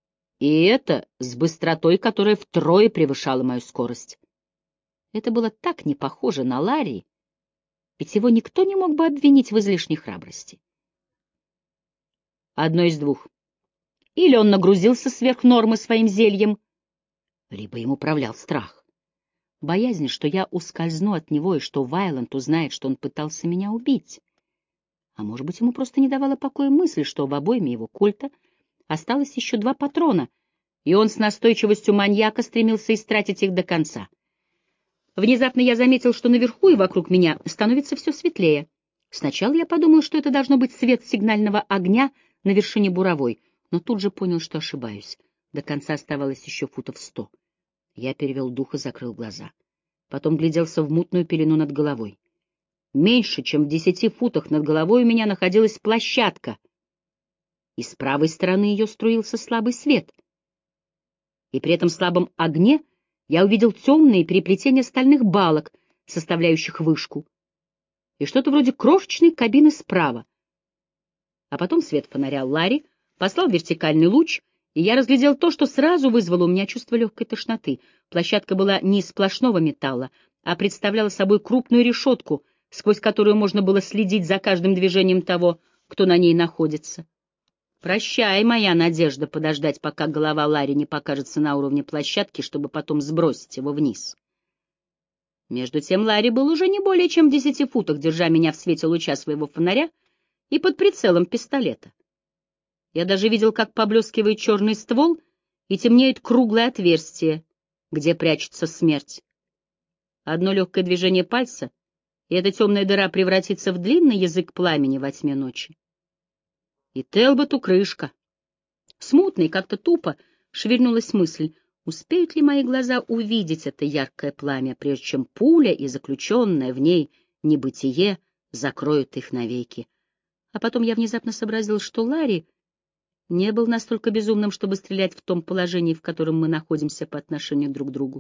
И это с быстротой, которая втрое превышала мою скорость. Это было так не похоже на Ларри, ведь его никто не мог бы обвинить в излишней храбрости. Одно из двух. Или он нагрузился сверх нормы своим зельем, либо им управлял страх. Боязнь, что я ускользну от него и что Вайланд узнает, что он пытался меня убить. А может быть, ему просто не давала покоя мысль, что в обойме его кольта Осталось еще 2 патрона, и он с настойчивостью маньяка стремился истратить их до конца. Внезапно я заметил, что наверху и вокруг меня становится все светлее. Сначала я подумал, что это должно быть свет сигнального огня на вершине буровой, но тут же понял, что ошибаюсь. До конца оставалось еще футов 100. Я перевел дух и закрыл глаза. Потом гляделся в мутную пелену над головой. Меньше, чем в 10 футах над головой у меня находилась площадка, и с правой стороны ее струился слабый свет. И при этом слабом огне я увидел темные переплетения стальных балок, составляющих вышку, и что-то вроде крошечной кабины справа. А потом свет фонаря Ларри послал вертикальный луч, и я разглядел то, что сразу вызвало у меня чувство легкой тошноты. Площадка была не из сплошного металла, а представляла собой крупную решетку, сквозь которую можно было следить за каждым движением того, кто на ней находится. Прощай, моя надежда подождать, пока голова Ларри не покажется на уровне площадки, чтобы потом сбросить его вниз. Между тем Ларри был уже не более чем в 10 футах, держа меня в свете луча своего фонаря и под прицелом пистолета. Я даже видел, как поблескивает черный ствол и темнеет круглое отверстие, где прячется смерть. Одно легкое движение пальца, и эта темная дыра превратится в длинный язык пламени во тьме ночи. И Телботу крышка. Смутно и как-то тупо шевельнулась мысль, успеют ли мои глаза увидеть это яркое пламя, прежде чем пуля и заключенное в ней небытие закроют их навеки. А потом я внезапно сообразил, что Ларри не был настолько безумным, чтобы стрелять в том положении, в котором мы находимся по отношению друг к другу.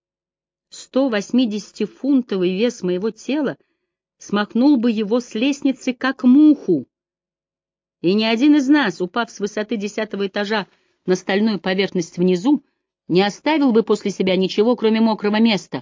180-фунтовый вес моего тела смахнул бы его с лестницы, как муху, и ни один из нас, упав с высоты 10-го этажа на стальную поверхность внизу, не оставил бы после себя ничего, кроме мокрого места.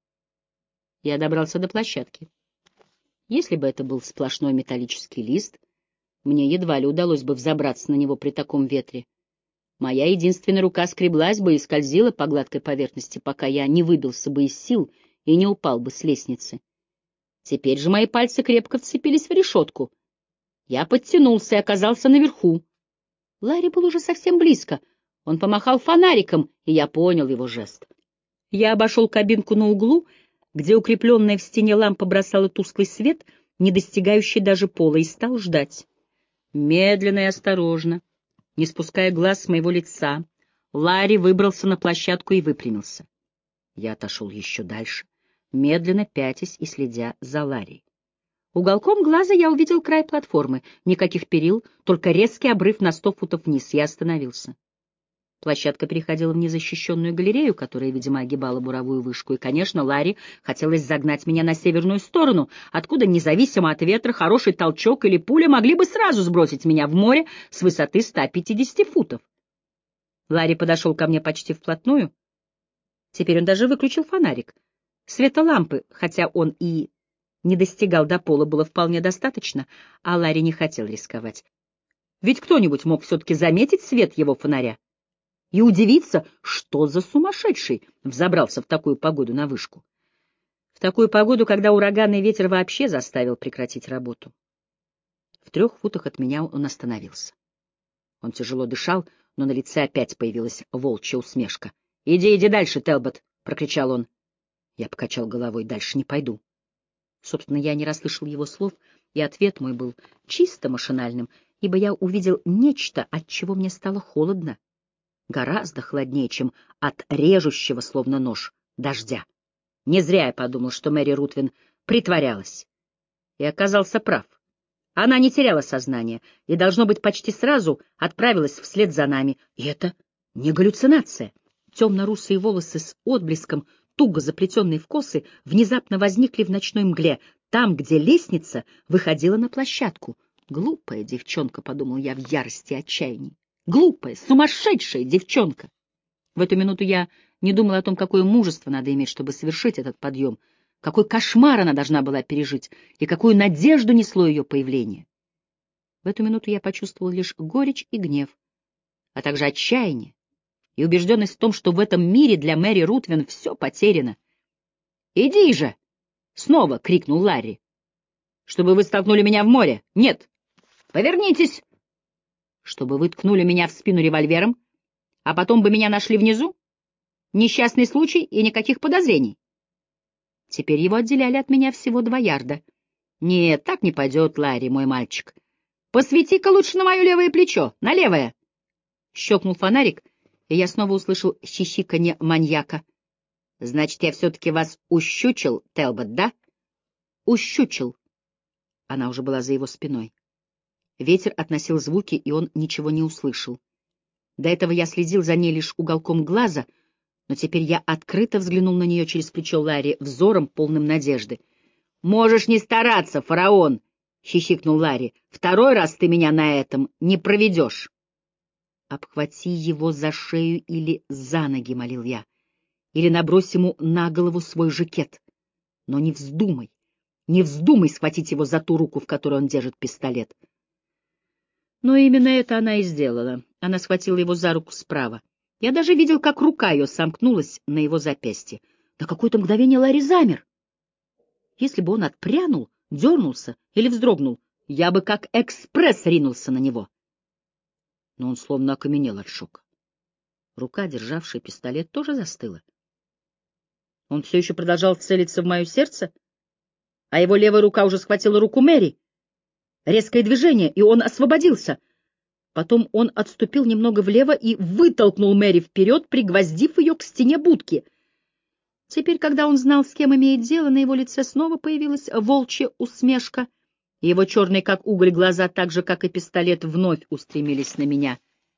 Я добрался до площадки. Если бы это был сплошной металлический лист, мне едва ли удалось бы взобраться на него при таком ветре. Моя единственная рука скреблась бы и скользила по гладкой поверхности, пока я не выбился бы из сил и не упал бы с лестницы. Теперь же мои пальцы крепко вцепились в решетку. Я подтянулся и оказался наверху. Ларри был уже совсем близко. Он помахал фонариком, и я понял его жест. Я обошел кабинку на углу, где укрепленная в стене лампа бросала тусклый свет, не достигающий даже пола, и стал ждать. Медленно и осторожно, не спуская глаз с моего лица, Ларри выбрался на площадку и выпрямился. Я отошел еще дальше, медленно пятясь и следя за Ларри. Уголком глаза я увидел край платформы. Никаких перил, только резкий обрыв на 100 футов вниз. Я остановился. Площадка переходила в незащищенную галерею, которая, видимо, огибала буровую вышку. И, конечно, Ларри хотелось загнать меня на северную сторону, откуда, независимо от ветра, хороший толчок или пуля могли бы сразу сбросить меня в море с высоты 150 футов. Ларри подошел ко мне почти вплотную. Теперь он даже выключил фонарик. Света лампы, хотя он и не достигал до пола, было вполне достаточно, а Ларри не хотел рисковать. Ведь кто-нибудь мог все-таки заметить свет его фонаря и удивиться, что за сумасшедший взобрался в такую погоду на вышку. В такую погоду, когда ураганный ветер вообще заставил прекратить работу. В 3 футах от меня он остановился. Он тяжело дышал, но на лице опять появилась волчья усмешка. — Иди дальше, Телбот! — прокричал он. Я покачал головой. — Дальше не пойду. Собственно, я не расслышал его слов, и ответ мой был чисто машинальным, ибо я увидел нечто, от чего мне стало холодно, гораздо холоднее, чем от режущего, словно нож, дождя. Не зря я подумал, что Мэри Рутвин притворялась. И оказался прав. Она не теряла сознание и, должно быть, почти сразу отправилась вслед за нами. И это не галлюцинация. Темно-русые волосы с отблеском, туго заплетенные в косы, внезапно возникли в ночной мгле, там, где лестница выходила на площадку. Глупая девчонка, — подумал я в ярости и отчаянии. Глупая, сумасшедшая девчонка. В эту минуту я не думал о том, какое мужество надо иметь, чтобы совершить этот подъем, какой кошмар она должна была пережить и какую надежду несло ее появление. В эту минуту я почувствовал лишь горечь и гнев, а также отчаяние и убежденность в том, что в этом мире для Мэри Рутвин все потеряно. «Иди же!» — снова крикнул Ларри. «Чтобы вы столкнули меня в море! Нет! Повернитесь!» Чтобы вы ткнули меня в спину револьвером, а потом бы меня нашли внизу? Несчастный случай и никаких подозрений. Теперь его отделяли от меня всего 2 ярда. Нет, так не пойдет, Ларри, мой мальчик. Посвети-ка лучше на мое левое плечо, на левое. Щелкнул фонарик, и я снова услышал хихиканье маньяка. Значит, я все-таки вас ущучил, Телбот, да? Ущучил. Она уже была за его спиной. Ветер относил звуки, и он ничего не услышал. До этого я следил за ней лишь уголком глаза, но теперь я открыто взглянул на нее через плечо Ларри взором, полным надежды. «Можешь не стараться, фараон!» — хихикнул Ларри. «2 раз ты меня на этом не проведешь!» «Обхвати его за шею или за ноги», — молил я, — «или набрось ему на голову свой жакет. Но не вздумай схватить его за ту руку, в которой он держит пистолет». Но именно это она и сделала. Она схватила его за руку справа. Я даже видел, как рука ее сомкнулась на его запястье. На какое-то мгновение Ларри замер. Если бы он отпрянул, дернулся или вздрогнул, я бы как экспресс ринулся на него. Но он словно окаменел от шока. Рука, державшая пистолет, тоже застыла. Он все еще продолжал целиться в мое сердце, а его левая рука уже схватила руку Мэри. Резкое движение, и он освободился. Потом он отступил немного влево и вытолкнул Мэри вперед, пригвоздив ее к стене будки. Теперь, когда он знал, с кем имеет дело, на его лице снова появилась волчья усмешка, и его черные, как уголь, глаза, так же, как и пистолет, вновь устремились на меня.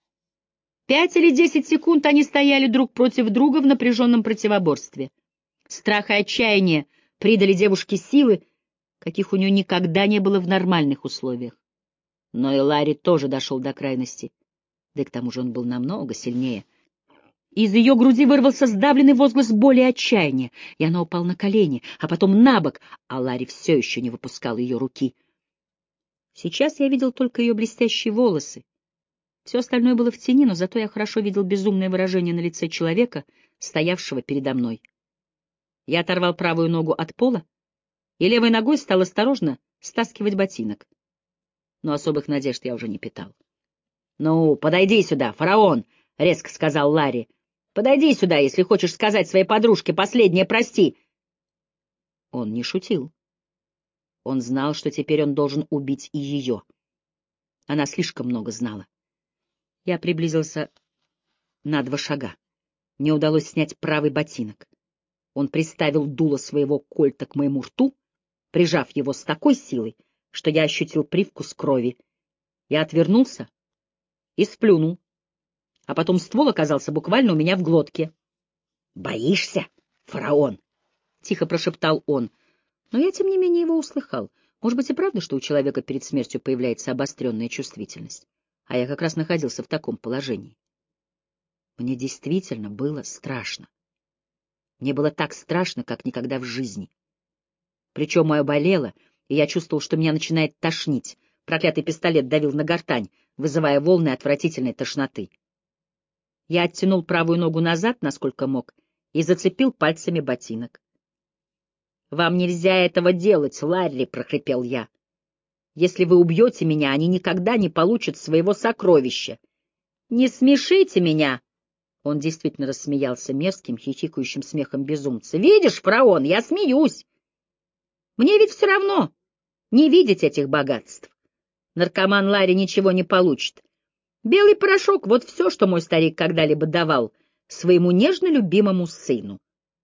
5 или 10 секунд они стояли друг против друга в напряженном противоборстве. Страх и отчаяние придали девушке силы, каких у нее никогда не было в нормальных условиях. Но и Ларри тоже дошел до крайности, да и к тому же он был намного сильнее. Из ее груди вырвался сдавленный возглас боли и отчаяния, и она упала на колени, а потом на бок, а Ларри все еще не выпускал ее руки. Сейчас я видел только ее блестящие волосы. Все остальное было в тени, но зато я хорошо видел безумное выражение на лице человека, стоявшего передо мной. Я оторвал правую ногу от пола и левой ногой стал осторожно стаскивать ботинок. Но особых надежд я уже не питал. — Ну, подойди сюда, фараон! — резко сказал Ларри. — Подойди сюда, если хочешь сказать своей подружке последнее «прости». Он не шутил. Он знал, что теперь он должен убить и ее. Она слишком много знала. Я приблизился на 2 шага. Мне удалось снять правый ботинок. Он приставил дуло своего кольта к моему рту, прижав его с такой силой, что я ощутил привкус крови. Я отвернулся и сплюнул, а потом ствол оказался буквально у меня в глотке. — Боишься, фараон? — тихо прошептал он. Но я, тем не менее, его услыхал. Может быть, и правда, что у человека перед смертью появляется обостренная чувствительность. А я как раз находился в таком положении. Мне действительно было страшно. Мне было так страшно, как никогда в жизни. Плечо мое болело, и я чувствовал, что меня начинает тошнить. Проклятый пистолет давил на гортань, вызывая волны отвратительной тошноты. Я оттянул правую ногу назад, насколько мог, и зацепил пальцами ботинок. «Вам нельзя этого делать, Ларри!» — прохрипел я. «Если вы убьете меня, они никогда не получат своего сокровища. Не смешите меня!» Он действительно рассмеялся мерзким, хихикающим смехом безумца. «Видишь, фараон, я смеюсь! Мне ведь все равно не видеть этих богатств. Наркоман Ларри ничего не получит. Белый порошок — вот все, что мой старик когда-либо давал своему нежно любимому сыну».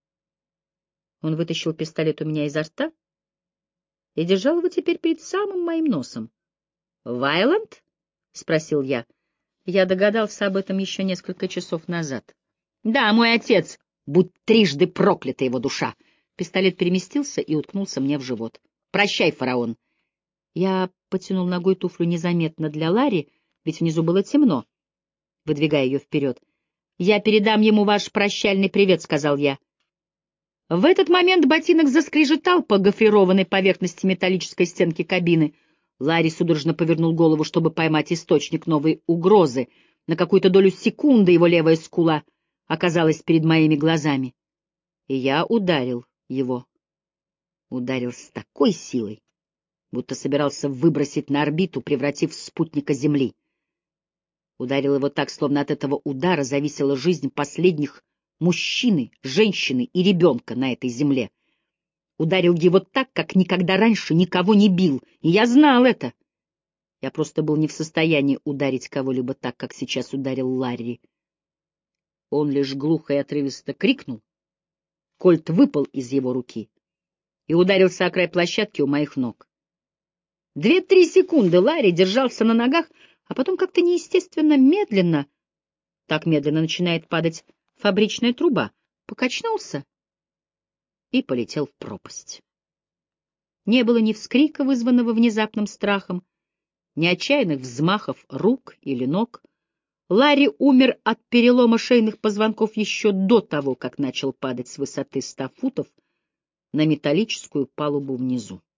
Он вытащил пистолет у меня изо рта и держал его теперь перед самым моим носом. «Вайланд?» — спросил я. Я догадался об этом еще несколько часов назад. «Да, мой отец, будь трижды проклята его душа!» Пистолет переместился и уткнулся мне в живот. «Прощай, фараон!» Я потянул ногой туфлю незаметно для Ларри, ведь внизу было темно, выдвигая ее вперед. «Я передам ему ваш прощальный привет», — сказал я. В этот момент ботинок заскрежетал по гофрированной поверхности металлической стенки кабины. Ларри судорожно повернул голову, чтобы поймать источник новой угрозы. На какую-то долю секунды его левая скула оказалась перед моими глазами. И я ударил его. Ударил с такой силой, будто собирался выбросить на орбиту, превратив в спутника Земли. Ударил его так, словно от этого удара зависела жизнь последних мужчины, женщины и ребенка на этой земле. Ударил его так, как никогда раньше никого не бил, и я знал это. Я просто был не в состоянии ударить кого-либо так, как сейчас ударил Ларри. Он лишь глухо и отрывисто крикнул. Кольт выпал из его руки и ударился о край площадки у моих ног. 2-3 секунды Ларри держался на ногах, а потом как-то неестественно медленно, так медленно начинает падать фабричная труба, покачнулся и полетел в пропасть. Не было ни вскрика, вызванного внезапным страхом, ни отчаянных взмахов рук или ног. Ларри умер от перелома шейных позвонков еще до того, как начал падать с высоты 100 футов на металлическую палубу внизу.